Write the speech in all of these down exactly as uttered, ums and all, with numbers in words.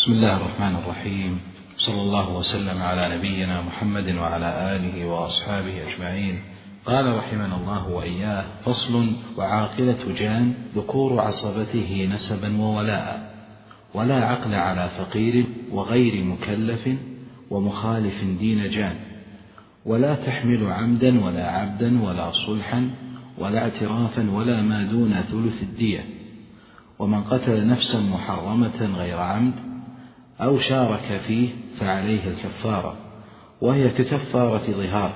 بسم الله الرحمن الرحيم. صلى الله وسلم على نبينا محمد وعلى آله وأصحابه أجمعين. قال رحمنا الله وإياه: فصل: وعاقلة جان ذكور عصبته نسبا وولاء، ولا عقل على فقير وغير مكلف ومخالف دين جان، ولا تحمل عمدا ولا عبدا ولا صلحا ولا اعترافا ولا ما دون ثلث الدية. ومن قتل نفسا محرمة غير عمد أو شارك فيه فعليه الكفارة، وهي ككفارة ظهار،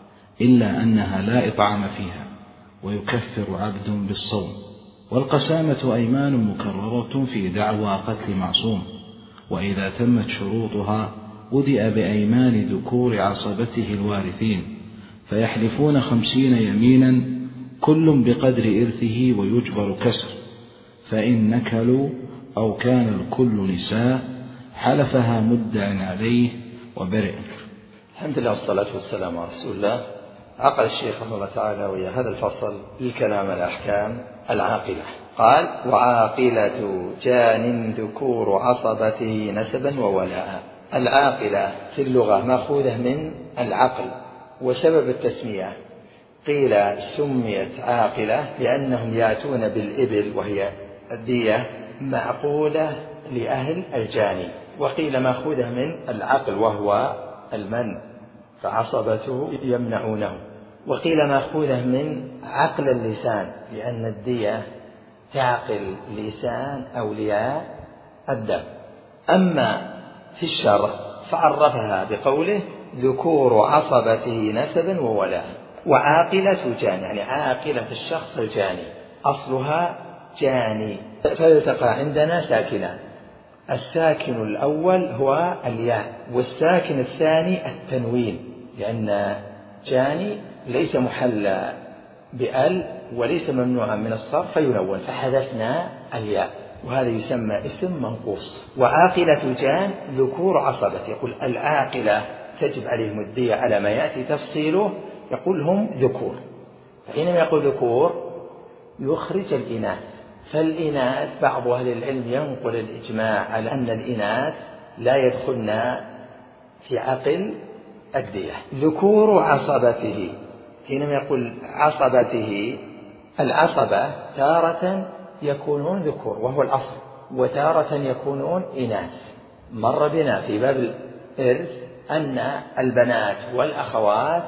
إلا أنها لا إطعام فيها، ويكفر عبد بالصوم. والقسامة أيمان مكررة في دعوى قتل معصوم، وإذا تمت شروطها بدأ بأيمان ذكور عصبته الوارثين، فيحلفون خمسين يمينا كل بقدر إرثه ويجبر كسر، فإن نكلوا أو كان الكل نساء حلفها مدع عليه وبرئ. الحمد لله والصلاة والسلام على رسول الله. عقد الشيخ رحمه الله تعالى ويا هذا الفصل للكلام الأحكام العاقلة. قال: وعاقلة جان ذكور عصبته نسبا وولاء. العاقلة في اللغة مأخوذة من العقل، وسبب التسمية قيل سميت عاقلة لأنهم يأتون بالإبل وهي الدية معقولة لأهل الجاني، وقيل مأخوذة من العقل وهو المنع، فعصبته يمنعونه، وقيل مأخوذة من عقل اللسان لأن الدية تعقل لسان أولياء الدم. أما في الشرع فعرفها بقوله ذكور عصبته نسبا وولاء. وعاقلة جاني يعني عاقلة الشخص الجاني، أصلها جاني، فيلتقى عندنا ساكنان. الساكن الأول هو الياء، والساكن الثاني التنوين، لأن جاني ليس محلى بأل وليس ممنوعا من الصرف فينون، فحذفنا الياء، وهذا يسمى اسم منقوص. وعاقلة جان ذكور عصبة، يقول العاقلة تجب عليهم الدية على ما يأتي تفصيله، يقول هم ذكور. حينما يقول ذكور يخرج الإناث، فالإناث بعض أهل العلم ينقل الإجماع على أن الإناث لا يدخلن في عقل الدية. ذكور عصبته، حينما يقول عصبته، العصبة تارة يكونون ذكور وهو الأصل، وتارة يكونون إناث. مر بنا في باب الإرث أن البنات والأخوات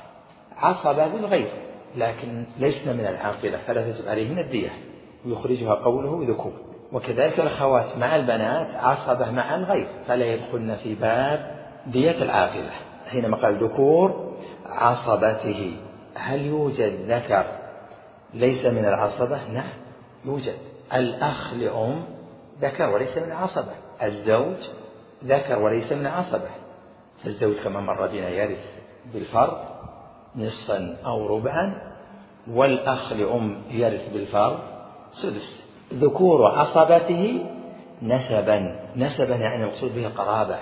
عصبة بالغير، لكن ليسن من العاقلة فلا تجب عليهن الدية، ويخرجها قوله ذكور. وكذلك الأخوات مع البنات عصبة مع الغير فلا يدخلن في باب دية العاقلة. حينما قال ذكور عصبته، هل يوجد ذكر ليس من العصبة؟ نعم يوجد. الأخ لأم ذكر وليس من العصبة، الزوج ذكر وليس من العصبة، فالزوج كما مر بنا يرث بالفرض نصفا أو ربعا، والأخ لأم يرث بالفرض سدس. ذكور عصبته نسبا، نسبا يعني المقصود به قرابة،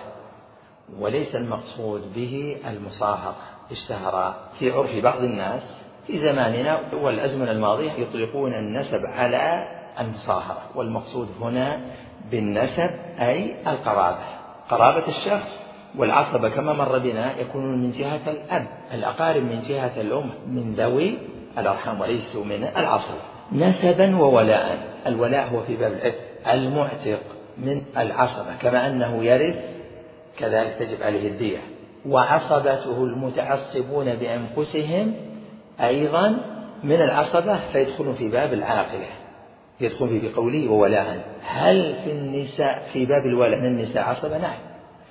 وليس المقصود به المصاهرة. اشتهر في عرف بعض الناس في زماننا والأزمنة الماضية يطلقون النسب على المصاهرة، والمقصود هنا بالنسب أي القرابة، قرابة الشخص. والعصبة كما مر بنا يكونون من جهة الأب، الأقارب من جهة الأم من ذوي الأرحام وليسوا من العصبة. نسبا وولاء، الولاء هو في باب العتق، المعتق من العصبة كما أنه يرث كذلك تجب عليه الدية. وعصبته المتعصبون بأنفسهم أيضا من العصبة فيدخلون في باب العاقلة، يدخلون في بقوله وولاء. هل في النساء في باب الولاء من النساء عصبة؟ نعم،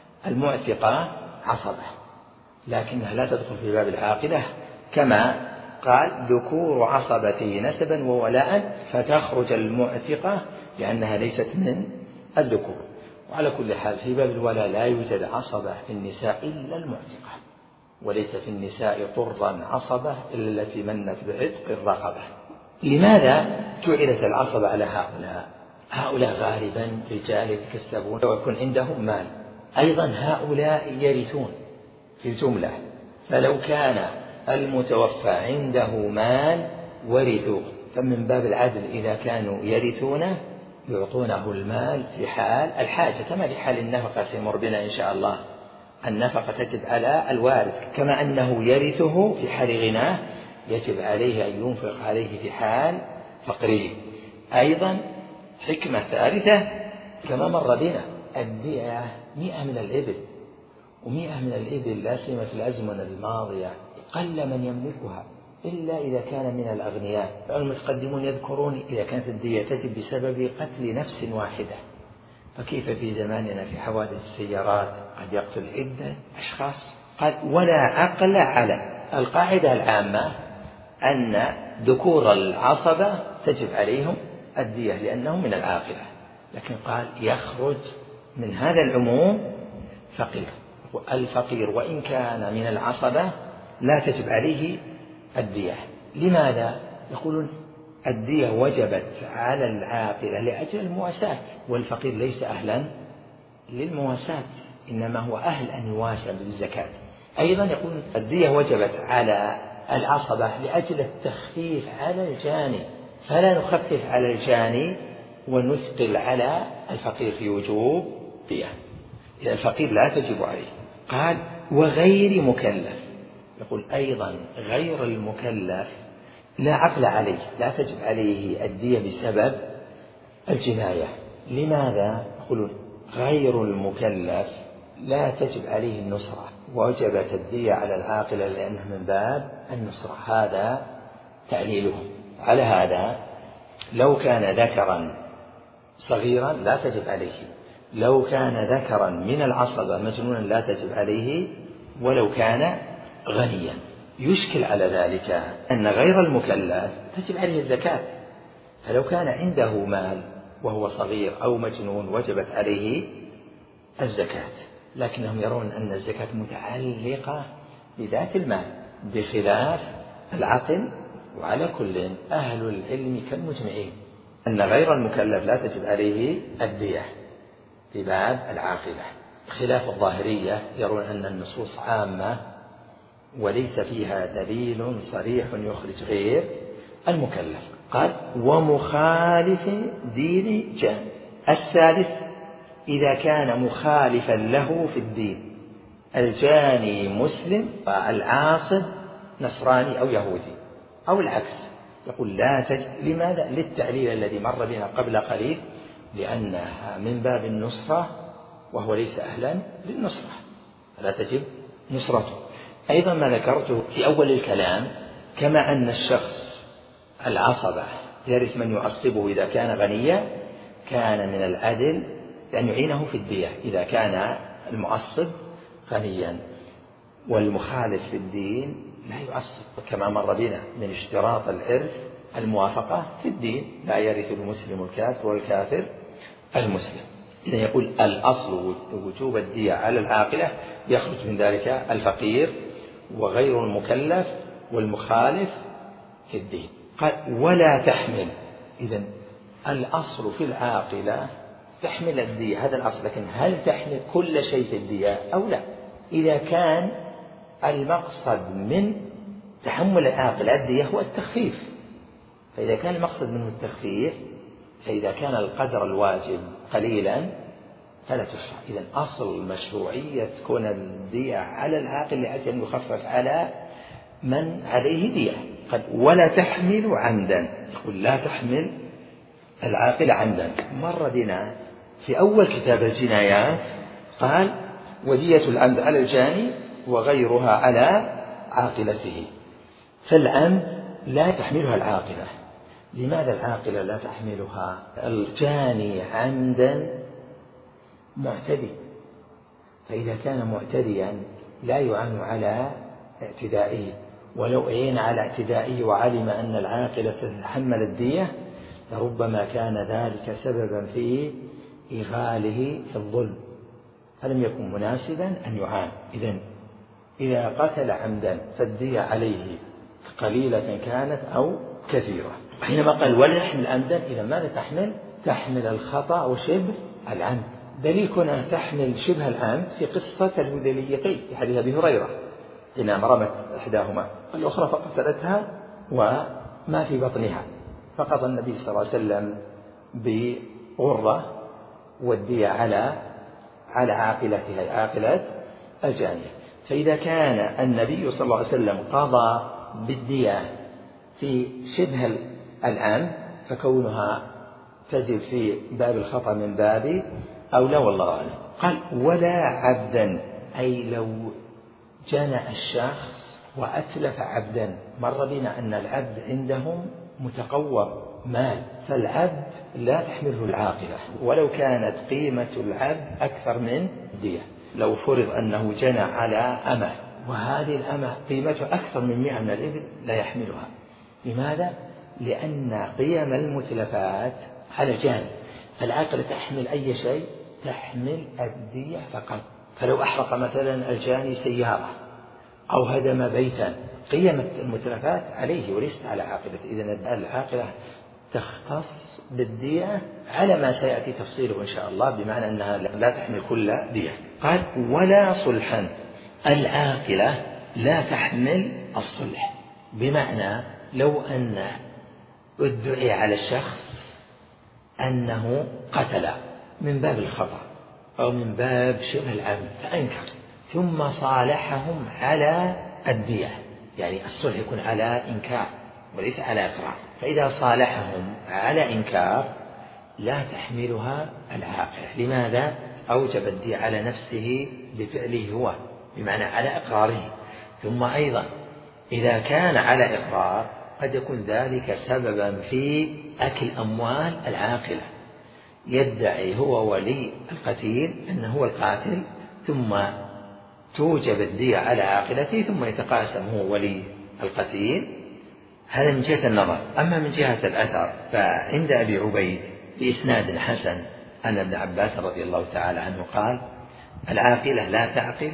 المعتقة عصبة، لكنها لا تدخل في باب العاقلة، كما قال ذكور عصبته نسبا وولاء، فتخرج المعتقة لأنها ليست من الذكور. وعلى كل حال في باب الولاء لا يوجد عصبة في النساء إلا المعتقة، وليس في النساء طرا عصبة إلا التي منت بعتق الرقبة. لماذا جعلت العصبة على هؤلاء؟ هؤلاء غالبا رجال يتكسبون ويكون عندهم مال، أيضا هؤلاء يرثون في الجملة، فلو كان المتوفى عنده مال ورثوا، فمن باب العدل إذا كانوا يرثونه يعطونه المال في حال الحاجة كما في حال النفقة سيمر بنا إن شاء الله. النفقة تجب على الوارث كما أنه يرثه في حال غناه يجب عليه أن ينفق عليه في حال فقره. أيضا حكمة ثالثة كما مر بنا الدية مئة من الإبل، ومئة من الإبل لا سيما في الأزمنة الماضية قل من يملكها إلا إذا كان من الأغنياء. المتقدمون يذكرون إذا كانت الدية تجب بسبب قتل نفس واحدة، فكيف في زماننا في حوادث السيارات قد يقتل عدة أشخاص؟ قال ولا عقل على. القاعدة العامة أن ذكور العصبة تجب عليهم الدية لأنهم من العاقلة، لكن قال يخرج من هذا العموم فقير، الفقير وإن كان من العصبة لا تجب عليه الدية. لماذا؟ يقولون الدية وجبت على العاقلة لأجل المواساة، والفقير ليس أهلا للمواساة إنما هو أهل أن يواسى بالزكاة. أيضا يقولون الدية وجبت على العصبة لأجل التخفيف على الجاني، فلا نخفف على الجاني ونثقل على الفقير في وجوب دية، إذا الفقير لا تجب عليه. قال وغير مكلف، يقول أيضا غير المكلف لا عقل عليه لا تجب عليه الدية بسبب الجناية. لماذا؟ يقولون غير المكلف لا تجب عليه النصرة، وجبت الدية على العاقلة لأنها من باب النصرة، هذا تعليلهم. على هذا لو كان ذكرا صغيرا لا تجب عليه، لو كان ذكرا من العصبة مجنونا لا تجب عليه، ولو كان غنيا. يشكل على ذلك أن غير المكلف تجب عليه الزكاة، فلو كان عنده مال وهو صغير أو مجنون وجبت عليه الزكاة، لكنهم يرون أن الزكاة متعلقة بذات المال بخلاف العقل. وعلى كل أهل العلم كالمجمعين أن غير المكلف لا تجب عليه الدية في باب العاقلة، خلاف الظاهرية يرون أن النصوص عامة وليس فيها دليل صريح يخرج غير المكلف. قال ومخالف دين جان. الثالث إذا كان مخالفا له في الدين، الجاني مسلم والعاصب نصراني أو يهودي أو العكس، يقول لا تجب. لماذا؟ للتعليل الذي مر بنا قبل قليل، لأنها من باب النصرة وهو ليس أهلا للنصرة لا تجب نصرته. أيضا ما ذكرته في أول الكلام كما أن الشخص العصبة يرث من يعصبه إذا كان غنيا، كان من العدل أن يعينه في الدية إذا كان المعصب غنيا. والمخالف في الدين لا يعصب كما مر بنا من اشتراط الإرث الموافقة في الدين، لا يرث المسلم الكافر والكافر المسلم. إذا يقول الأصل وجوب الدية على العاقلة، يخرج من ذلك الفقير وغير المكلف والمخالف في الدين. قال ولا تحمل. إذن الأصل في العاقلة تحمل الدية، هذا الأصل، لكن هل تحمل كل شيء في الدية أو لا؟ إذا كان المقصد من تحمل العاقلة الدية هو التخفيف، فإذا كان المقصد منه التخفيف، فإذا كان القدر الواجب قليلا فلا تشرع. إذن أصل مشروعية تكون الدية على العاقل لأجل أن يخفف على من عليه دية. قد ولا تحمل عمدا، يقول لا تحمل العاقل عمدا. مر بنا في أول كتاب الجنايات قال ودية العمد على الجاني وغيرها على عاقلته، فالعمد لا تحملها العاقلة. لماذا العاقلة لا تحملها؟ الجاني عمدا معتدي، فإذا كان معتديا لا يعان على اعتدائه، ولو عين على اعتدائه وعلم أن العاقلة تتحمل الدية لربما كان ذلك سببا في إغاله في الظلم، فلم يكن مناسبا أن يعان. إذن إذا قتل عمدا فالدية عليه قليلة كانت أو كثيرة. حينما قال ولا تحمل عمدا، إذا ماذا تحمل؟ تحمل الخطأ وشبه العمد. دليل كونها تحمل شبه العمد في قصة الهذليتين في حديث أبي هريرة، إنما رمت إحداهما الأخرى فقتلتها وما في بطنها، فقضى النبي صلى الله عليه وسلم غرة والدية على على عاقلتها عاقلة الجانية. فإذا كان النبي صلى الله عليه وسلم قضى بالدية في شبه العام فكونها تجب في باب الخطأ من باب أولى والله أعلم. قال ولا عبدا، أي لو جنى الشخص وأتلف عبدا. مر بنا أن العبد عندهم متقور مال، فالعبد لا تحمله العاقلة ولو كانت قيمة العبد أكثر من دية. لو فرض أنه جنى على أمة وهذه الأمة قيمتها أكثر من مئة من الإبل لا يحملها. لماذا؟ لأن قيم المتلفات على الجاني، فالعاقلة تحمل أي شيء، تحمل الدية فقط. فلو أحرق مثلا الجاني سيارة أو هدم بيتا قيمة المتلفات عليه وليست على عاقلة. إذن العاقلة تختص بالدية على ما سيأتي تفصيله إن شاء الله، بمعنى أنها لا تحمل كل دية. قال ولا صلحا، العاقلة لا تحمل الصلح، بمعنى لو أن ادعي على الشخص أنه قتل من باب الخطأ أو من باب شبه العمد فأنكر، ثم صالحهم على الدية، يعني الصلح يكون على إنكار وليس على إقرار. فإذا صالحهم على إنكار لا تحملها العاقلة. لماذا؟ أوجب الدية على نفسه بفعله هو، بمعنى على إقراره. ثم أيضا إذا كان على إقرار قد يكون ذلك سببا في أكل أموال العاقلة، يدعي هو ولي القتيل أنه هو القاتل، ثم توجب الدية على عاقلته، ثم يتقاسم هو ولي القتيل. هذا من جهة النظر. أما من جهة الأثر فعند أبي عبيد بإسناد حسن أن ابن عباس رضي الله تعالى عنه قال العاقلة لا تعقل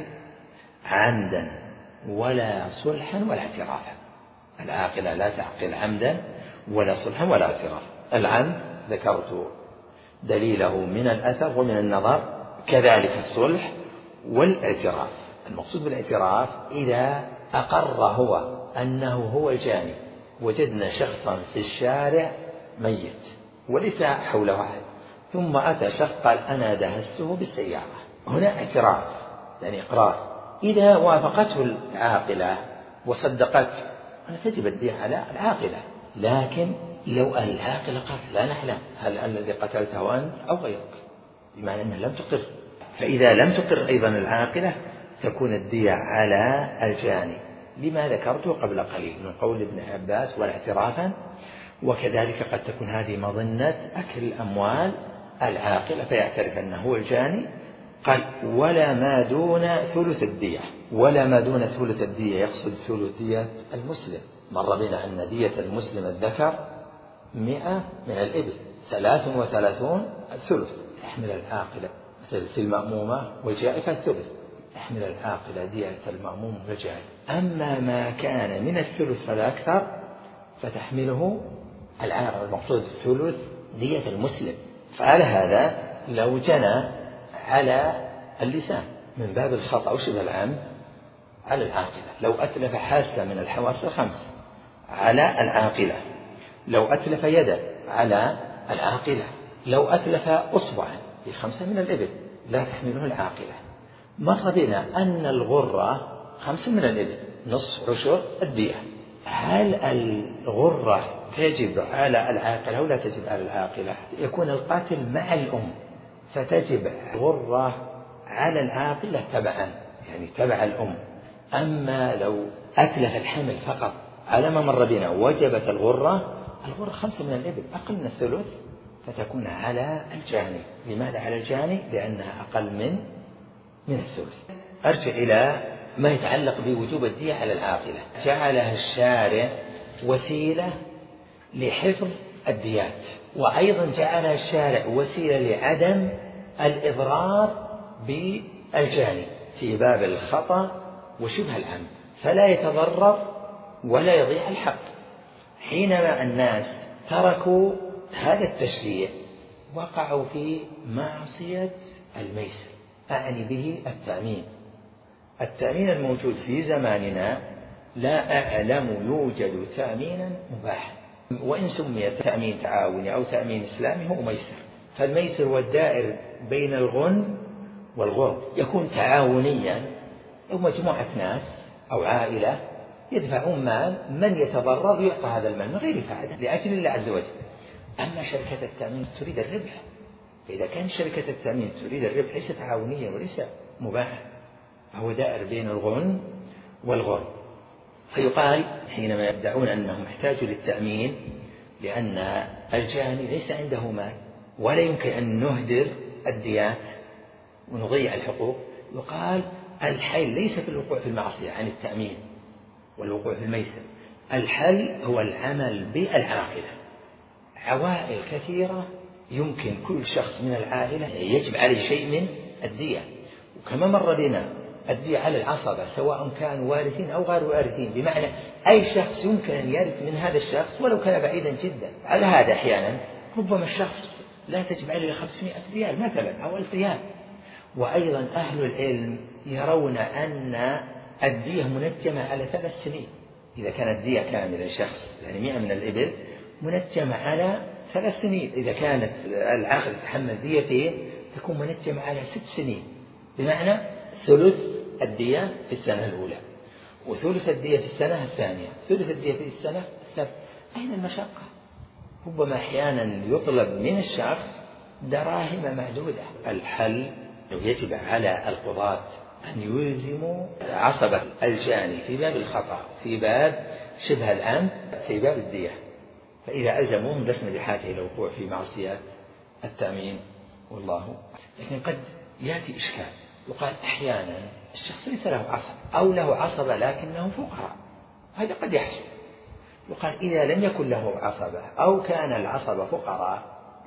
عمدا ولا صلحا ولا اعترافا. العاقلة لا تعقل عمدا ولا صلحا ولا اعترافا. العمد ذكرت دليله من الأثر ومن النظر، كذلك الصلح والاعتراف. المقصود بالاعتراف إذا أقر هو أنه هو الجاني، وجدنا شخصا في الشارع ميت وليس حوله أحد، ثم أتى شخص قال أنا دهسته بالسيارة، هنا اعتراف يعني إقرار. إذا وافقته العاقلة وصدقته أنا تجب الدية على العاقلة. لكن لو العاقلة قالت لا نحلم هل الذي قتلته أنت أو غيرك، بمعنى أنها لم تقر، فإذا لم تقر أيضا العاقلة تكون الدية على الجاني، لما ذكرته قبل قليل من قول ابن عباس والاعترافا. وكذلك قد تكون هذه مظنة أكل أموال العاقلة فيعترف أنه هو الجاني. قال ولا ما دون ثلث الدية. ولا ما دون ثلث الدية يقصد ثلث دية المسلم. مر بنا أن دية المسلم الذكر مئة من الإبل، ثلاث وثلاثون الثلث. تحمل العاقلة مثل في المأمومة والجائفة الثلث، تحمل العاقلة دية المأموم والجائفة. أما ما كان من الثلث فلا أكثر فتحمله العاقلة، المقصود الثلث دية المسلم. فعلى هذا لو جنى على اللسان من باب الخطأ أو شبه العمد على العاقلة، لو أتلف حاسة من الحواس الخمس على العاقلة، لو أتلف يدا على العاقلة، لو أتلف أصبعا في خمسة من الإبل لا تحمله العاقلة. مر بنا أن الغرة خمسة من الإبل نصف عشر الدية. هل الغرة تجب على العاقلة أو لا تجب على العاقلة؟ يكون القاتل مع الأم فتجب غرة على العاقلة تبعا، يعني تبع الأم. أما لو أتلف الحمل فقط على ما مر بنا وجبت الغرة، الغرة خمسة من الإبل أقل من الثلث فتكون على الجاني. لماذا على الجاني؟ لأنها أقل من من الثلث. أرجع إلى ما يتعلق بوجوب الدية على العاقلة. جعلها الشارع وسيلة لحفظ الديات، وأيضا جعلها الشارع وسيلة لعدم الإضرار بالجاني في باب الخطأ وشبه العمد، فلا يتضرر ولا يضيع الحق. حينما الناس تركوا هذا التشريع وقعوا في معصية الميسر، أعني به التأمين. التأمين الموجود في زماننا لا أعلم يوجد تأمينا مباحا، وإن سمي تأمين تعاوني أو تأمين إسلامي هو ميسر. فالميسر والدائر بين الغن والغرم يكون تعاونيا، أو مجموعة ناس أو عائلة يدفعون مال، من يتضرر يعطى هذا المال من غير فائدة لأجل الله عز وجل. أما شركة التأمين تريد الربح، فإذا كان شركة التأمين تريد الربح ليس تعاونيا وليس مباحا، فهو دائر بين الغن والغرم. فيقال حينما يدعون أنهم احتاجوا للتأمين لأن الجاني ليس عنده مال ولا يمكن أن نهدر الديات ونضيع الحقوق، يقال الحل ليس في الوقوع في المعصية عن التأمين والوقوع في الميسر، الحل هو العمل بالعاقلة. عوائل كثيرة يمكن كل شخص من العائلة يجب عليه شيء من الدية، وكما مر بنا الدية على العصبة سواء كانوا وارثين أو غير وارثين، بمعنى أي شخص يمكن أن يرث من هذا الشخص ولو كان بعيدا جدا. على هذا أحيانا ربما الشخص لا تجب عليه خمسمائة ريال مثلا أو ألف ريال. وأيضا أهل العلم يرون أن الدية منجمة على ثلاث سنين، إذا كانت دية كاملة لشخص يعني مئة من الإبل منجمة على ثلاث سنين، إذا كانت العاقل يتحمل ديتين تكون منجمة على ست سنين، بمعنى ثلث الدية في السنة الأولى وثلث الدية في السنة الثانية، ثلث الدية في السنة الثالثة. أين المشقة؟ ربما أحيانا يطلب من الشخص دراهم معدودة. الحل يجب على القضاة أن يلزموا عصبة الجاني في باب الخطأ، في باب شبه العمد، في باب الدية، فإذا ألزموهم لسنا بحاجة إلى الوقوع في معصيات التأمين والله. لكن قد يأتي إشكال، يقال أحيانا الشخص ليس له عصبة أو له عصبة لكنه فقراء، هذا قد يحصل. يقال إذا لم يكن له عصبة أو كان العصبة فقراء،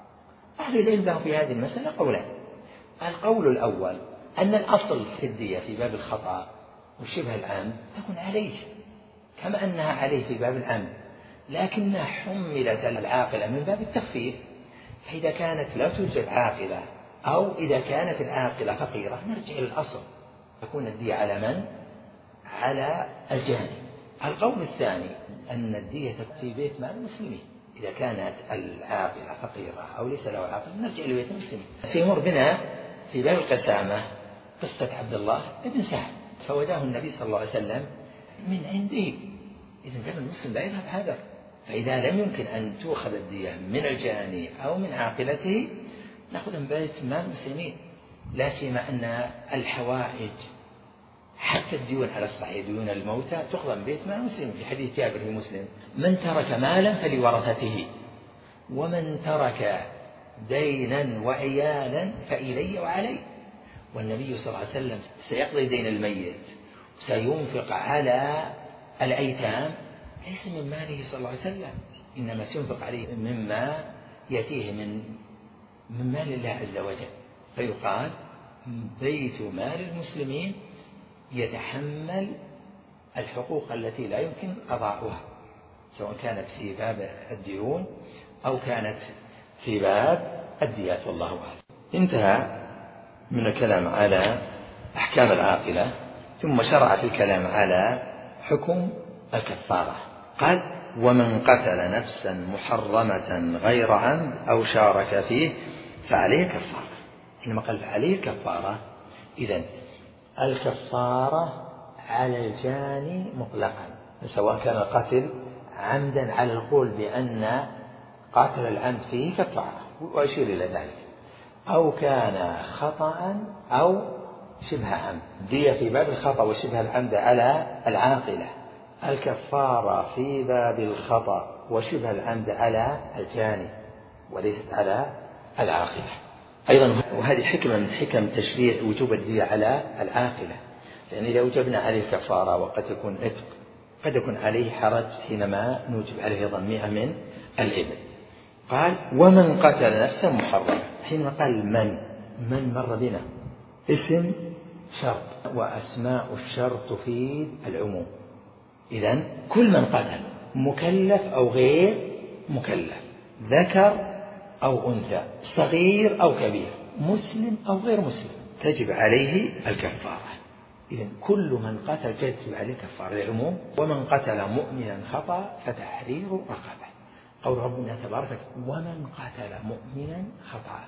أهل العلم لهم في هذه المسألة قولان. القول الأول أن الأصل في الدية في باب الخطأ وشبه العمد تكون عليه كما أنها عليه في باب العمد، لكنها حملت العاقلة من باب التخفيف، فإذا كانت لا توجد عاقلة أو إذا كانت العاقلة فقيرة نرجع إلى الأصل، تكون الدية على من؟ على الجاني. القول الثاني أن الدية في بيت مال المسلمين، إذا كانت العاقلة فقيرة أو ليس له عاقل نرجع إلى بيت المسلمين. سيمر بنا في باب القسامة قصة عبد الله بن سعد، فوداه النبي صلى الله عليه وسلم من عنده، إذن كان المسلم لا يذهب هذا. فإذا لم يمكن أن تؤخذ الدية من الجاني أو من عاقلته نأخذ من بيت مال المسلمين، لا سيما أن الحوائج حتى الديون على الصحيح ديون الموتى تأخذ من بيت مال المسلمين، في حديث جابر في مسلم: من ترك مالا فلورثته ومن ترك دينا وعيالا فإلي وعلي. والنبي صلى الله عليه وسلم سيقضي دين الميت وسينفق على الأيتام ليس من ماله صلى الله عليه وسلم، إنما سينفق عليه مما يأتيه من من مال الله عز وجل. فيقال بيت مال المسلمين يتحمل الحقوق التي لا يمكن قضاؤها، سواء كانت في باب الديون أو كانت في باب الديات، والله أعلم. انتهى من الكلام على أحكام العاقلة، ثم شرع في الكلام على حكم الكفارة. قال: ومن قتل نفسا محرمة غير عمد أو شارك فيه فعليه كفارة. حينما قال فعليه كفارة، إذن الكفارة على الجاني مطلقا، سواء كان القتل عمدا على القول بأن قاتل العمد فيه كفارة وأشير إلى ذلك، أو كان خطأ أو شبه عمد. دية في باب الخطأ وشبه العمد على العاقلة، الكفارة في باب الخطأ وشبه العمد على الجاني وليست على العاقلة. أيضا وهذه حكمة من حكم تشريع وجوب الدية على العاقلة، لأن إذا وجبنا عليه الكفارة وقد يكون عتق قد يكون عليه حرج حينما نوجب عليه أيضا مئة من الإبل. قال: ومن قتل نفسا محرمة. حينما قال من من مر بنا اسم شرط، وأسماء الشرط تفيد العموم. إذن كل من قتل مكلف أو غير مكلف، ذكر أو أنثى، صغير أو كبير، مسلم أو غير مسلم، تجب عليه الكفارة. إذن كل من قتل تجب عليه كفارة العموم. ومن قتل مؤمنا خطأ فتحرير رقبة. قول ربنا تبارك: ومن قتل مؤمنا خطأ.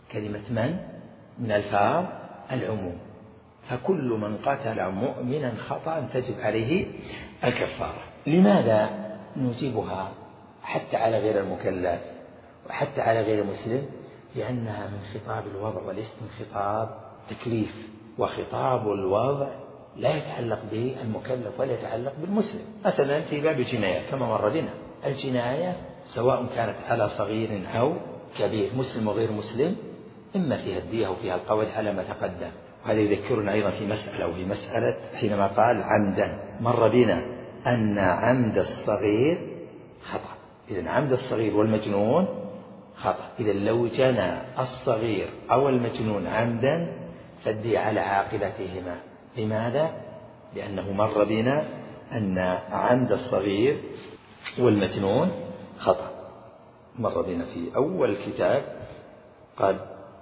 كلمة من من ألفاظ العموم، فكل من قتل مؤمنا خطأ تجب عليه الكفارة. لماذا نوجبها حتى على غير المكلف وحتى على غير المسلم؟ لأنها من خطاب الوضع وليس من خطاب تكليف، وخطاب الوضع لا يتعلق بالمكلف ولا يتعلق بالمسلم. مثلا في باب الجناية كما مر بنا، الجناية سواء كانت على صغير أو كبير مسلم وغير مسلم إما فيها الدية وفيها القود على ما تقدم. وهذا يذكرنا أيضا في مسألة، وهي مسألة حينما قال عمدا، مر بنا أن عمد الصغير خطأ، إذن عمد الصغير والمجنون خطأ. إذن لو جنى الصغير أو المجنون عمدا فالدية على عاقلتهما. لماذا؟ لأنه مر بنا أن عمد الصغير والمجنون خطأ، مر بنا في أول الكتاب قال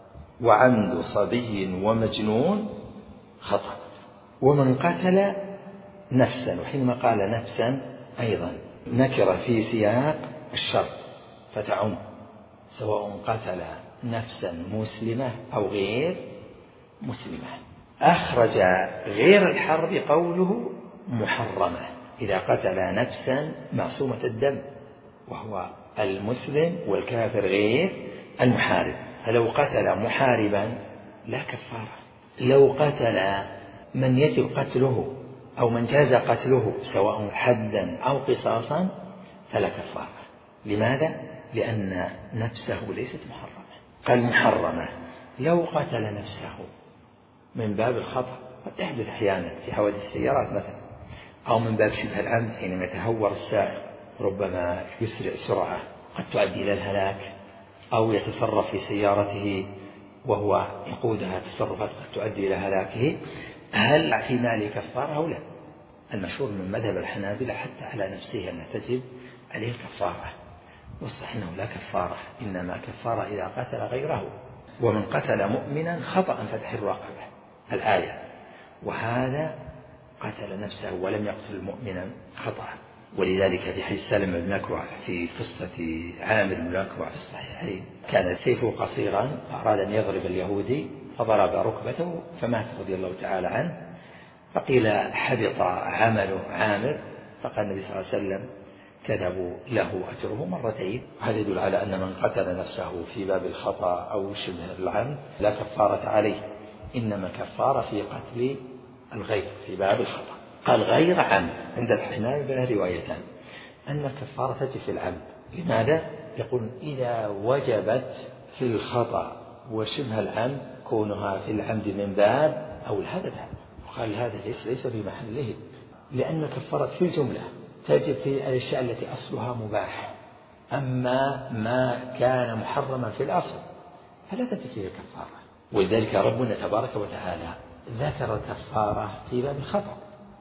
وعمد صبي ومجنون خطأ. ومن قتل نفسا، وحينما قال نفسا أيضا نكر في سياق الشر فتعم، سواء قتل نفسا مسلمة أو غير مسلمة. أخرج غير الحرب قوله محرمة إذا قتل نفسا معصومة الدم، وهو المسلم والكافر غير المحارب. فلو قتل محاربا لا كفارة، لو قتل من يجب قتله أو من جاز قتله سواء حدا أو قصاصا فلا كفارة. لماذا؟ لأن نفسه ليست محرمة. قال محرمة لو قتل نفسه من باب الخطأ، قد تحدث أحيانا في حوادث السيارات مثلا، أو من باب شبه العمد حينما يتهور السائق ربما يسرع سرعة قد تؤدي إلى الهلاك، أو يتصرف في سيارته وهو يقودها تصرفات قد تؤدي إلى هلاكه. هل في ماله كفارة أو لا؟ المشهور من مذهب الحنابلة حتى على نفسه أن تجب عليه الكفارة، والصحيح أنه لا كفارة، إنما كفارة إذا قتل غيره. ومن قتل مؤمنا خطأ فتحرير رقبة الآية، وهذا قتل نفسه ولم يقتل مؤمنا خطأ. ولذلك في حديث سالم بن أكوع في قصة عامر بن أكوع في الصحيحين، كان سيفه قصيرا أراد أن يضرب اليهودي فضرب ركبته فمات رضي الله تعالى عنه، فقيل حبط عمل عامر، فقال النبي صلى الله عليه وسلم كتبوا له أجره مرتين. هذا يدل على أن من قتل نفسه في باب الخطأ أو شبه العمد لا كفارة عليه، إنما كفارة في قتل الغير في باب الخطأ. قال غير عمد، عند الحنابلة روايتان أن الكفارة تجب في العمد. لماذا؟ يقول إذا وجبت في الخطأ وشبه العمد كونها في العمد من باب أو الهدف، وقال هذا ليس ليس في محله، لأن الكفارة في الجملة تجب في الأشياء التي أصلها مباح، أما ما كان محرما في الأصل فلا تجب فيه الكفارة. ولذلك ربنا تبارك وتعالى ذكر الكفارة في باب الخطأ،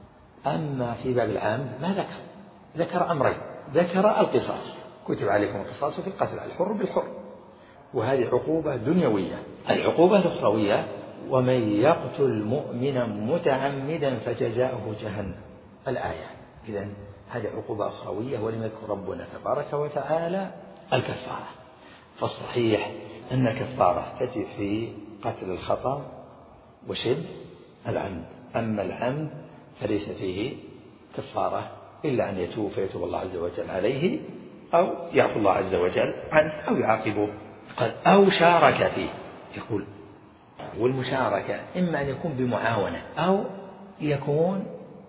أما في باب العمد ما ذكر. ذكر أمرين، ذكر القصاص، كتب عليكم القصاص في القتل الحر بالحر، وهذه عقوبة دنيوية. العقوبة الأخروية ومن يقتل مؤمنا متعمدا فجزاؤه جهنم الآية. إذن هذه عقوبة أخروية، ولم يذكر ربنا تبارك وتعالى الكفارة. فالصحيح أن الكفارة تجب في قتل الخطأ وشبه العمد، أما العمد فليس فيه كفارة إلا أن يتوب فيتوب الله عز وجل عليه، أو يعفو الله عز وجل عنه أو يعاقبه. قال أو شارك فيه، يقول والمشاركة إما أن يكون بمعاونة أو يكون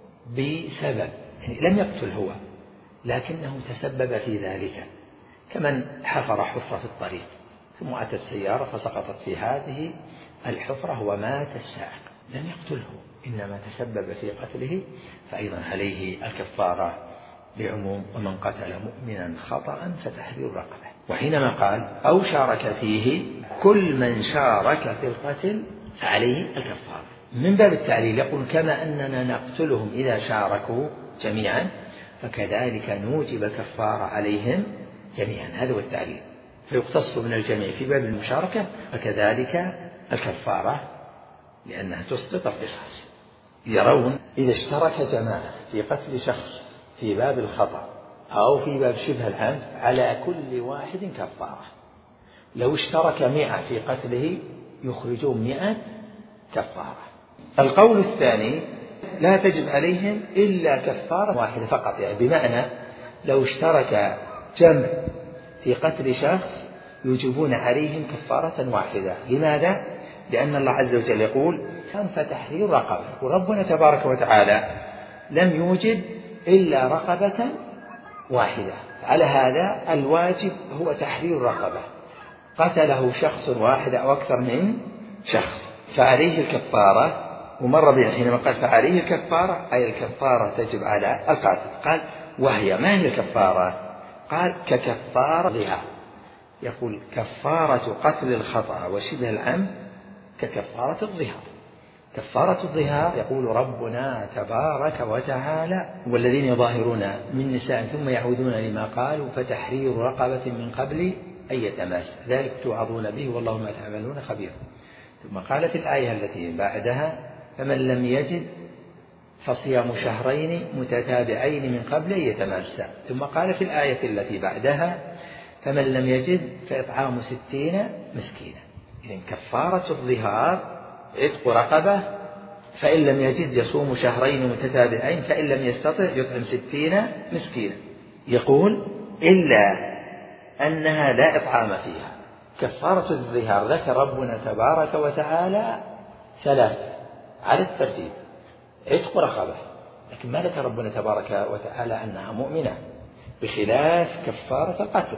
بسبب، يعني لم يقتل هو لكنه تسبب في ذلك، كمن حفر حفرة في الطريق ثم أتت سيارة فسقطت في هذه الحفرة ومات السائق، لم يقتله إنما تسبب في قتله، فأيضا عليه الكفارة بعموم ومن قتل مؤمنا خطأ فتحرير رقبة. وحينما قال أو شارك فيه كل من شارك في القتل فعليه الكفارة من باب التعليل، يقول كما أننا نقتلهم إذا شاركوا جميعا فكذلك نوجب الكفارة عليهم جميعا، هذا هو التعليل، فيقتص من الجميع في باب المشاركة فكذلك الكفارة لأنها تسقط القصاص. يرون إذا اشترك جماعة في قتل شخص في باب الخطأ أو في باب شبه العمد على كل واحد كفارة، لو اشترك مئة في قتله يخرجون مئة كفارة. القول الثاني لا تجب عليهم إلا كفارة واحدة فقط، يعني بمعنى لو اشترك جمع في قتل شخص يوجبون عليهم كفارة واحدة. لماذا؟ لأن الله عز وجل يقول فتحرير رقبة، وربنا تبارك وتعالى لم يوجب إلا رقبة واحدة، على هذا الواجب هو تحرير رقبة. قتله شخص واحد أو أكثر من شخص فعليه الكفارة، ومر بنا حينما قال فعليه الكفارة أي الكفارة تجب على القاتل. قال وهي ما هي الكفارة؟ قال ككفارة ظهار. يقول كفارة قتل الخطأ وشبه العمد ككفارة الظهار. كفارة الظهار يقول ربنا تبارك وتعالى والذين يظاهرون من نساء ثم يعودون لما قالوا فتحرير رقبة من قبل أن يتماس ذلك توعظون به والله ما تعملون خبير. ثم قال في الآية التي بعدها فمن لم يجد فصيام شهرين متتابعين من قبل أن يتماسا. ثم قال في الآية التي بعدها فمن لم يجد فإطعام ستين مسكينا. إذن كفارة الظهار عتق رقبة، فإن لم يجد يصوم شهرين متتابعين، فإن لم يستطع يطعم ستين مسكينا. يقول إلا أنها لا إطعام فيها. كفارة الظهار ذكر ربنا تبارك وتعالى ثلاث على الترتيب: عتق رقبة، لكن ما ذكر ربنا تبارك وتعالى أنها مؤمنة، بخلاف كفارة القتل،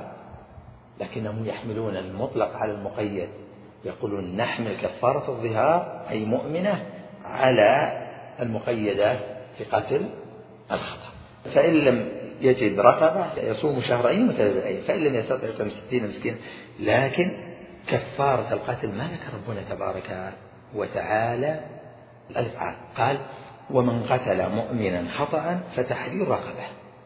لكنهم يحملون المطلق على المقيد، يقولون نحمل كفارة الظهار أي مؤمنة على المقيدة في قتل الخطأ. فإن لم يجد رقبة يصوم شهرين متتابعين، فإن لم يستطع يطعم ستين مسكين. لكن كفارة القتل ما ذكر ربنا تبارك وتعالى الإطعام، قال ومن قتل مؤمنا خطأ فتحرير رقبة،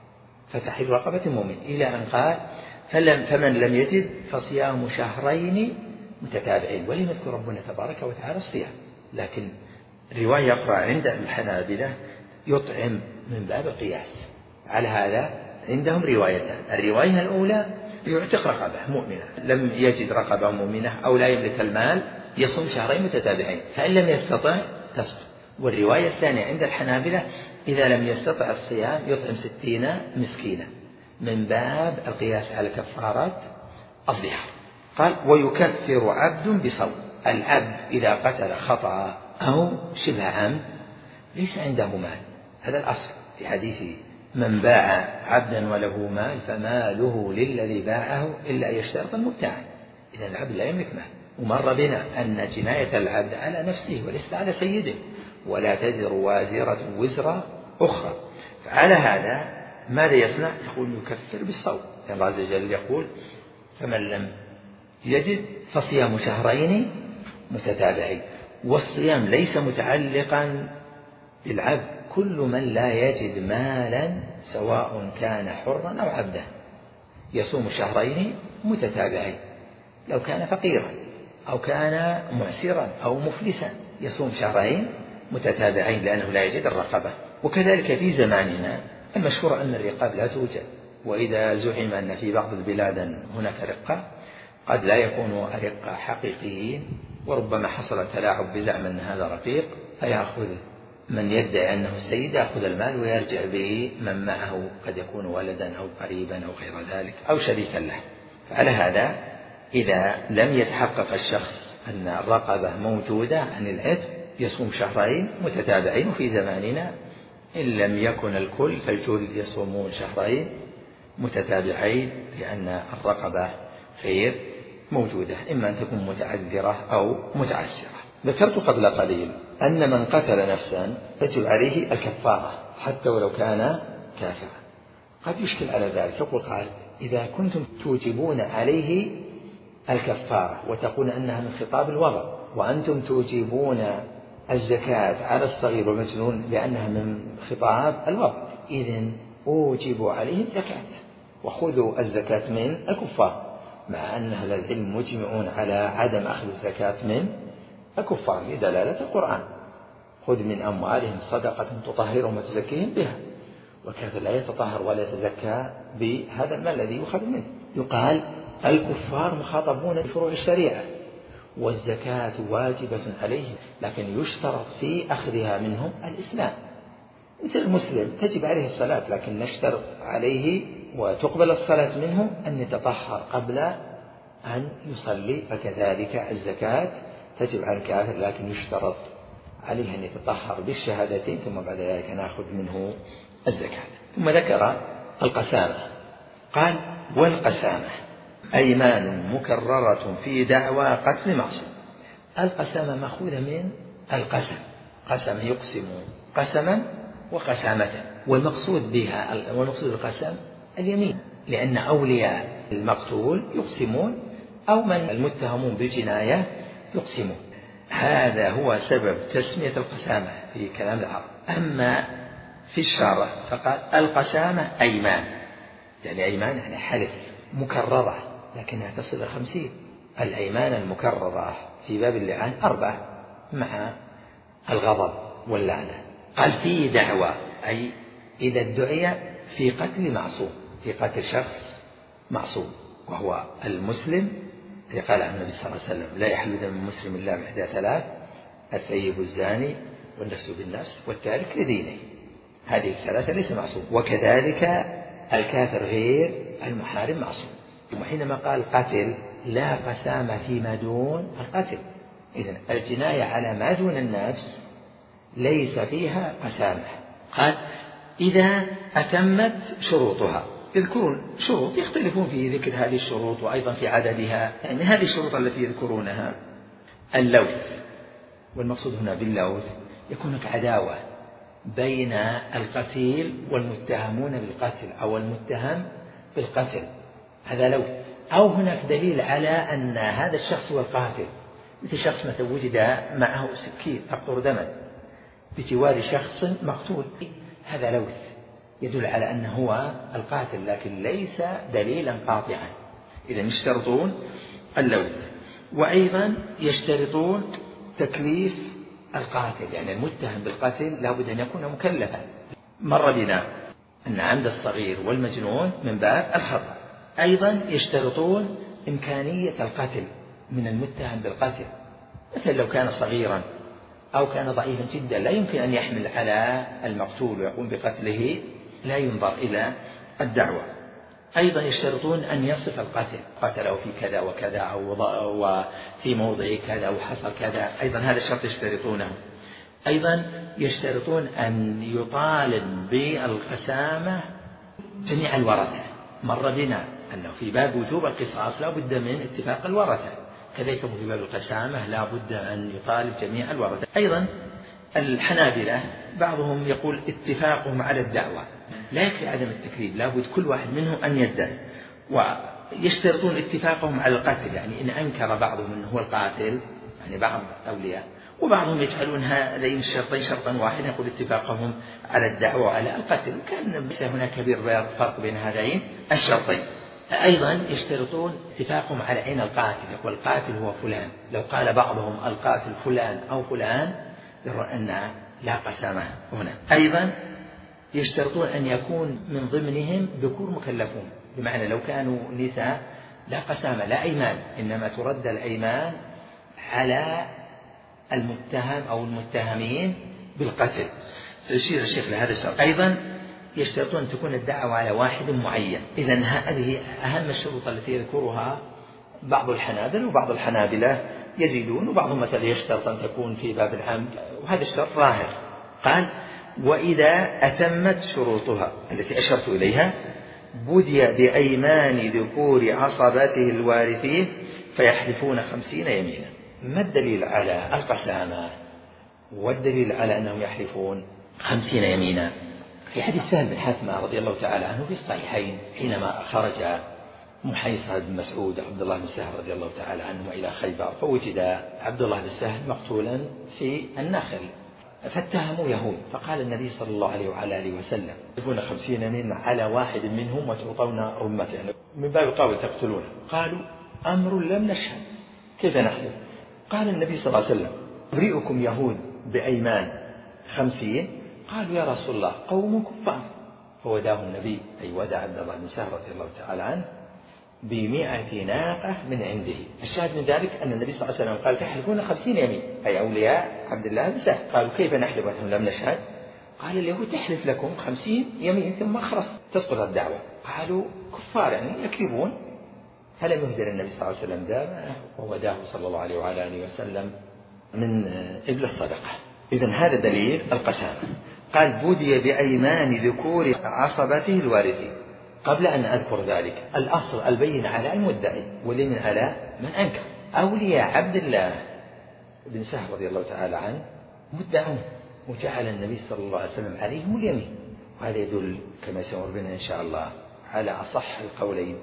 فتحرير رقبة مؤمن، إلى أن قال فلم فمن لم يجد فصيام شهرين متتابعين. ولم يذكر ربنا تبارك وتعالى الصيام، لكن رواية أخرى عند الحنابلة يطعم من باب القياس. على هذا عندهم روايتان: الرواية الأولى يعتق رقبة مؤمنة، لم يجد رقبة مؤمنة أو لا يملك المال يصوم شهرين متتابعين، فإن لم يستطع تسقط. والرواية الثانية عند الحنابلة إذا لم يستطع الصيام يطعم ستين مسكينا، من باب القياس على كفارات الظهار. قال ويكفر عبد بصوم. العبد إذا قتل خطأ أو شبه عمد ليس عنده مال، هذا الأصل في حديث من باع عبدا وله مال فماله للذي باعه إلا أن يشترط المبتاع. إذا العبد لا يملك مال. ومر بنا أن جناية العبد على نفسه وليس على سيده، ولا تزر وازرة وزر أخرى. فعلى هذا ماذا يصنع؟ يقول يكفر بالصوم. الله عز وجل يقول فمن لم يجد فصيام شهرين متتابعين. والصيام ليس متعلقا بالعبد، كل من لا يجد مالا سواء كان حرا أو عبدا يصوم شهرين متتابعين. لو كان فقيرا أو كان معسرا أو مفلسا يصوم شهرين متتابعين لأنه لا يجد الرقبة. وكذلك في زماننا المشهور أن الرقاب لا توجد، وإذا زعم أن في بعض البلاد هناك رقة قد لا يكونوا أرقة حقيقيين، وربما حصل تلاعب بزعم أن هذا رقيق، فيأخذ من يدعي أنه السيد يأخذ المال ويرجع به من معه، قد يكون ولدا أو قريبا أو غير ذلك أو شريكا له. فعلى هذا إذا لم يتحقق الشخص أن الرقبة موجودة عن العتق يصوم شهرين متتابعين. وفي زماننا إن لم يكن الكل فالجل يصومون شهرين متتابعين، لأن الرقبة خير موجودة، إما أن تكون متعذرة أو متعسرة. ذكرت قبل قليل أن من قتل نفسا تجب عليه الكفارة حتى ولو كان كافرا. قد يشكل على ذلك، يقول قال إذا كنتم توجبون عليه الكفارة وتقول أنها من خطاب الوضع، وأنتم توجبون الزكاة على الصغير والمجنون لأنها من خطاب الوضع، إذن أوجبوا عليه الزكاة وخذوا الزكاة من الكفار، مع أن أهل العلم مجمعون على عدم أخذ الزكاة من الكفار لدلالة القرآن: خذ من أموالهم صدقة تطهرهم وتزكيهم بها. وكذا لا يتطهر ولا يتزكى بهذا المال الذي يؤخذ منه. يقال الكفار مخاطبون بفروع الشريعة، والزكاة واجبة عليهم، لكن يشترط في أخذها منهم الإسلام. مثل المسلم تجب عليه الصلاة، لكن نشترط عليه وتقبل الصلاة منه أن يتطهر قبل أن يصلي، فكذلك الزكاة تجب على الكافر، لكن يشترط عليه أن يتطهر بالشهادتين ثم بعد ذلك نأخذ منه الزكاة. ثم ذكر القسامة، قال: والقسامة أيمان مكررة في دعوى قتل معصوم. القسامة مأخوذة من القسم، قسم يقسم قسما وقسامة، والمقصود بها والمقصود القسم اليمين، لأن أولياء المقتول يقسمون أو من المتهمون بالجناية يقسمون. هذا هو سبب تسمية القسامة في كلام العرب. أما في الشرع فقال القسامة أيمان، يعني أيمان يعني حلف مكررة لكنها تصل إلى خمسين. الأيمان المكررة في باب اللعان أربعة مع الغضب واللعنة. قال في دعوى، أي إذا ادعي في قتل معصوم، في قتل شخص معصوم وهو المسلم، اللي قال عن النبي صلى الله عليه وسلم: لا يحل دم المسلم إلا بإحدى ثلاث: الثيب الزاني والنفس بالنفس والتارك لدينه. هذه الثلاثة ليس معصوم. وكذلك الكافر غير المحارم معصوم. وحينما قال قتل لا قسامة فيما دون القتل، إذن الجناية على ما دون النفس ليس فيها قسامة. قال إذا أتمت شروطها. يذكرون شروط يختلفون في ذكر هذه الشروط وأيضا في عددها. يعني هذه الشروط التي يذكرونها: اللوث، والمقصود هنا باللوث يكون هناك عداوة بين القتيل والمتهمون بالقتل أو المتهم بالقتل، هذا لوث. أو هناك دليل على أن هذا الشخص هو القاتل، مثل شخص مثلا وجد معه سكين تقطر دما بجوار شخص مقتول، هذا لوث يدل على أنه هو القاتل لكن ليس دليلا قاطعا. إذا يشترطون اللوث، وأيضا يشترطون تكليف القاتل، يعني المتهم بالقتل لا بد أن يكون مكلفا. مر بنا أن عمد الصغير والمجنون من باب الخطأ. أيضا يشترطون إمكانية القتل من المتهم بالقتل، مثل لو كان صغيرا أو كان ضعيفا جدا لا يمكن أن يحمل على المقتول ويقوم بقتله، لا ينظر إلى الدعوة. أيضا يشترطون أن يصف القتل، قتله في كذا وكذا أو وفي موضع كذا أو حصل كذا، أيضا هذا الشرط يشترطونه. أيضا يشترطون أن يطالب بالقسامة جميع الورثة. مر بنا أنه في باب وجوب القصاص لا بد من اتفاق الورثة، كذلك في باب القسامة لا بد أن يطالب جميع الورثة. أيضا الحنابلة بعضهم يقول اتفاقهم على الدعوة لا يكفي عدم التكذيب، لا بد كل واحد منهم أن يدعي. ويشترطون اتفاقهم على القتل، يعني إن أنكر بعضهم أنه هو القاتل، يعني بعض أولياء، وبعضهم يجعلون هذين الشرطين شرطا واحدا، يقول اتفاقهم على الدعوة وعلى القتل، وكان هناك كبير فرق بين هذين الشرطين. أيضا يشترطون اتفاقهم على عين القاتل، يقول القاتل هو فلان. لو قال بعضهم القاتل فلان أو فلان يرون أن لا قسامة هنا. أيضا يشترطون أن يكون من ضمنهم ذكور مكلفون، بمعنى لو كانوا نساء لا قسامة لا أيمان، إنما ترد الأيمان على المتهم أو المتهمين بالقتل. سيشير الشيخ لهذا الشرط. أيضا يشترطون أن تكون الدعوة على واحد معين. إذن هذه أهم الشروط التي يذكرها بعض الحنابلة، وبعض الحنابلة يزيدون، وبعضهم مثلا يشترط أن تكون في باب العمد، وهذا الشرط ظاهر. قال وإذا أتمت شروطها التي أشرت إليها بدي بأيمان ذكور عصباته الوارثين فيحلفون خمسين يمينا. ما الدليل على القسامة والدليل على أنهم يحلفون خمسين يمينا؟ في حديث سهل بن حثمة رضي الله تعالى عنه في الصحيحين، حينما خرج محيصة بن مسعود عبد الله بن سهل رضي الله تعالى عنه إلى خيبر، فوجد عبد الله بن سهل مقتولا في النخل، فاتهموا يهود، فقال النبي صلى الله عليه وعلى آله وسلم يحلفون خمسين يمين على واحد منهم وتعطون رمته، يعني من باب القول تقتلونه. قالوا أمر لم نشهد، كيف نحلف؟ قال النبي صلى الله عليه وسلم أبرئكم يهود بأيمان خمسين؟ قالوا يا رسول الله قوم كفار، فوداه النبي أي ودع عبد الله بن سهل رضي الله تعالى عنه بمئة ناقة من عنده. الشاهد من ذلك أن النبي صلى الله عليه وسلم قال تحلفون خمسين يمين، أي أولياء عبد الله بن سهل. قالوا كيف نحلف ونحن لم نشهد؟ قال اليهود تحلف لكم خمسين يمين ثم خلاص تسقط الدعوة. قالوا كفار يعني يكذبون. فلم يهدر النبي صلى الله عليه وسلم دابة ووداه صلى الله عليه وعلى آله وسلم من إبل الصدقة. إذن هذا دليل القسامة. قال بودي بأيمان ذكور عصبته الوارثين. قبل أن أذكر ذلك الأصل البين على المدعي واليمين على من أنكر. أولياء عبد الله بن سهل رضي الله تعالى عنه مدعون، وجعل النبي صلى الله عليه وسلم عليهم اليمين. وهذا يدل كما سيمر بنا إن شاء الله على أصح القولين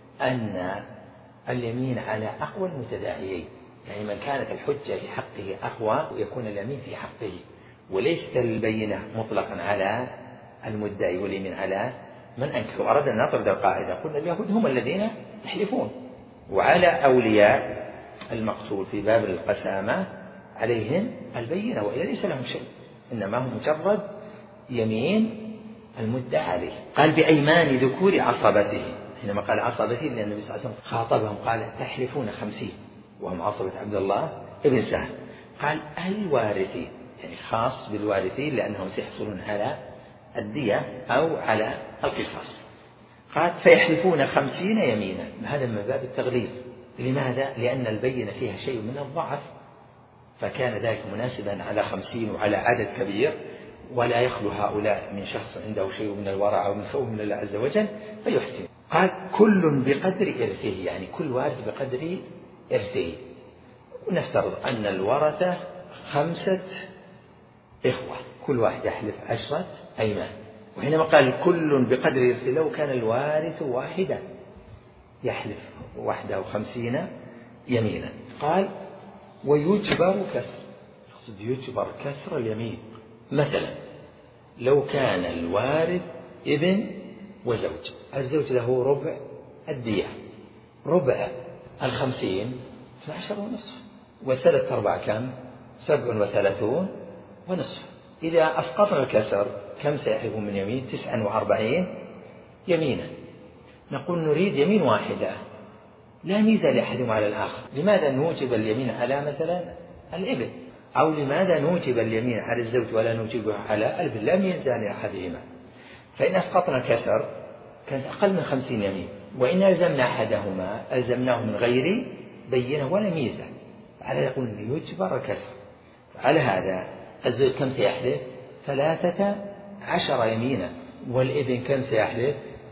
أن اليمين على أقوى المتداعيين، يعني من كانت الحجة في حقه أقوى يكون اليمين في حقه، وليست البينة مطلقا على المدعي واليمين على من أنكر. وأردنا أن نطرد القاعدة، قلنا اليهود هم الذين يحلفون، وعلى أولياء المقتول في باب القسامة عليهم البينة، وإلا ليس لهم شيء، إنما هم مجرد يمين المدعى عليه. قال بأيمان ذكور عصبته، حينما قال عصبته لأن النبي صلى الله عليه وسلم خاطبهم قال تحلفون خمسين وهم عصبة عبد الله ابن سهل. قال الوارثين، يعني خاص بالوارثين لأنهم سيحصلون على الدية أو على القصاص. قال فيحلفون خمسين يمينا، هذا من باب التغليظ. لماذا؟ لأن البينة فيها شيء من الضعف، فكان ذلك مناسبا على خمسين وعلى عدد كبير، ولا يخلو هؤلاء من شخص عنده شيء من الورع أو من خوف من الله عز وجل فيحسن. قال كل بقدر إرثه، يعني كل وارث بقدر إرثه. ونفترض أن الورثة خمسة إخوة، كل واحد يحلف عشرة أيمان. وحينما قال كل بقدر إرثه لو كان الوارث واحدا يحلف واحدة وخمسين يمينا. قال ويجبر كسر، يقصد يجبر كسر اليمين. مثلا لو كان الوارث ابن وزوج، الزوج له ربع الدية، ربع الخمسين اثنى عشر ونصف، وثلاث أرباع كم؟ سبع وثلاثون ونصف. إذا أسقطنا الكسر كم سيحلفون من يمين؟ تسعا وأربعين يمينا. نقول نريد يمين واحدة لا ميزة لأحدهم على الآخر. لماذا نوجب اليمين على مثلا الابن؟ أو لماذا نوجب اليمين على الزوج ولا نوجبه على الابن؟ لا ميزة لأحدهما. فإن أسقطنا الكسر كانت أقل من خمسين يمين، وإن ألزمنا أحدهما ألزمناه من غير بينة ولا ميزة، على يقول يجبر كسر. على هذا الزوج كم سيحلف؟ ثلاثة عشر يمينا، والابن كم سيحلف؟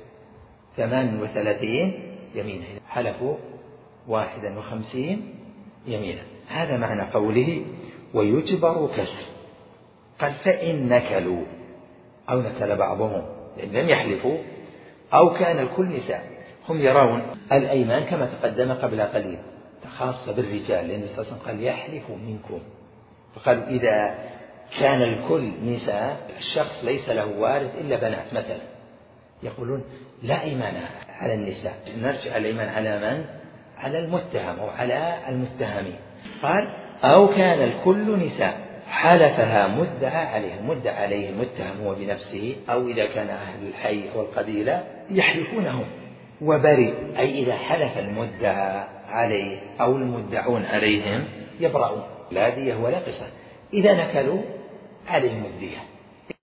ثمان وثلاثين يمينا، حلفوا واحدا وخمسين يمينا. هذا معنى قوله ويجبر كسر. قال فإن نكلوا، أو نكل بعضهم لأن لم يحلفوا، أو كان الكل نساء. هم يرون الأيمان كما تقدم قبل قليل خاصة بالرجال، لأن الرسول قال يحلفوا منكم، فقال إذا كان الكل نساء الشخص ليس له وارث إلا بنات مثلا، يقولون لا إيمان على النساء، نرجع الإيمان على من؟ على المتهم أو على المتهمين. قال أو كان الكل نساء حلفها مدعى عليه، مدعى عليه المتهم هو بنفسه، أو إذا كان أهل الحي أو القبيلة يحلفونهم وبرئ، أي إذا حلف المدعى عليه أو المدعون عليهم يبرؤون، لا دية ولا قصاص. إذا نكلوا عليهم الدية.